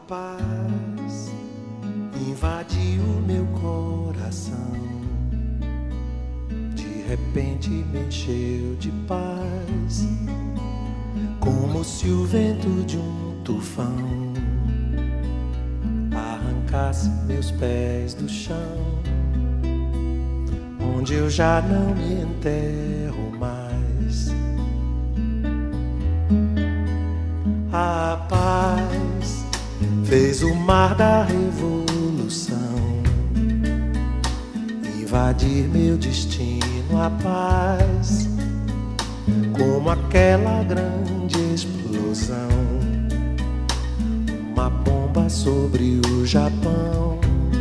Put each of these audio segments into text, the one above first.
paz invadiu meu coração, de repente me encheu de paz, como se o vento de um tufão arrancasse meus pés do chão, onde eu já não me enterro mais. A paz fez o mar da revolução invadir meu destino. A paz, como aquela grande explosão, uma bomba sobre o Japão,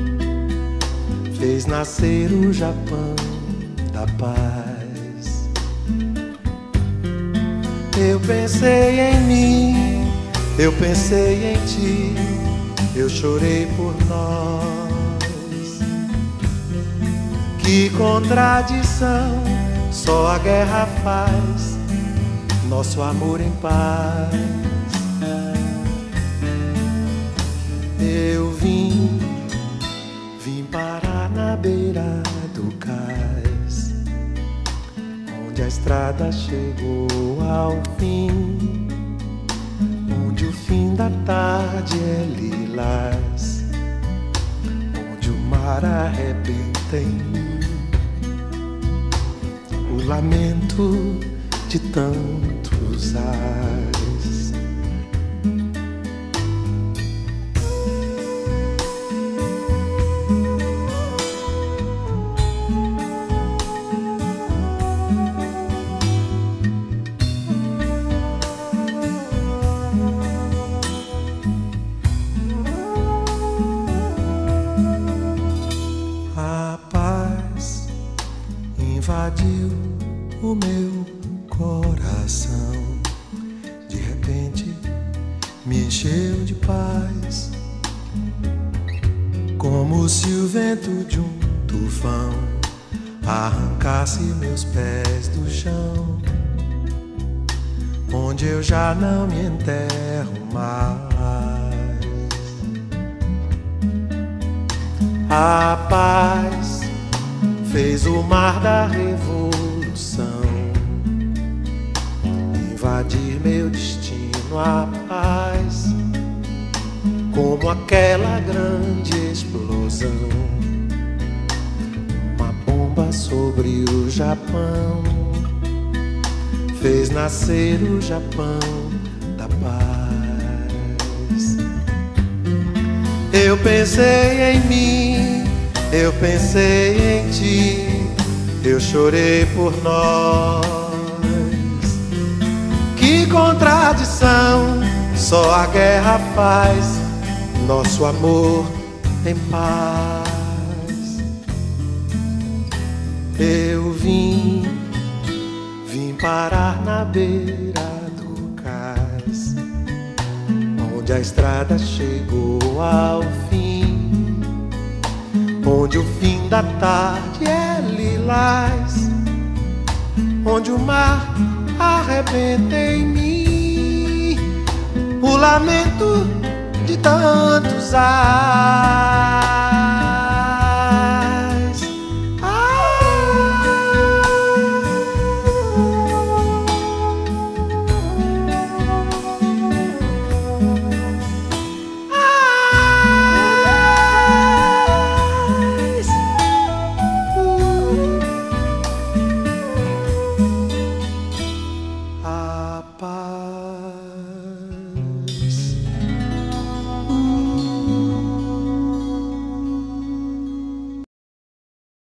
fez nascer o Japão da paz. Eu pensei em mim, eu pensei em ti, eu chorei por nós. Que contradição, só a guerra faz nosso amor em paz. Eu vim parar na beira do cais, onde a estrada chegou ao fim, onde o fim da tarde é lilás, onde o mar arrebenta em mim, o lamento de tantos ais. A paz invadiu o meu coração, de repente me encheu de paz, como se o vento de um tufão arrancasse meus pés do chão, onde eu já não me enterro mais. A paz fez o mar da revolução invadir meu destino. A paz, como aquela grande explosão, uma bomba sobre o Japão, fez nascer o Japão da paz. Eu pensei em mim, eu pensei em ti, eu chorei por nós. Que contradição, só a guerra faz nosso amor em paz. Eu vim parar na beira do cais, onde a estrada chegou ao fim, onde o fim da tarde é lilás, onde o mar arrebenta em mim, o lamento de tantos ais.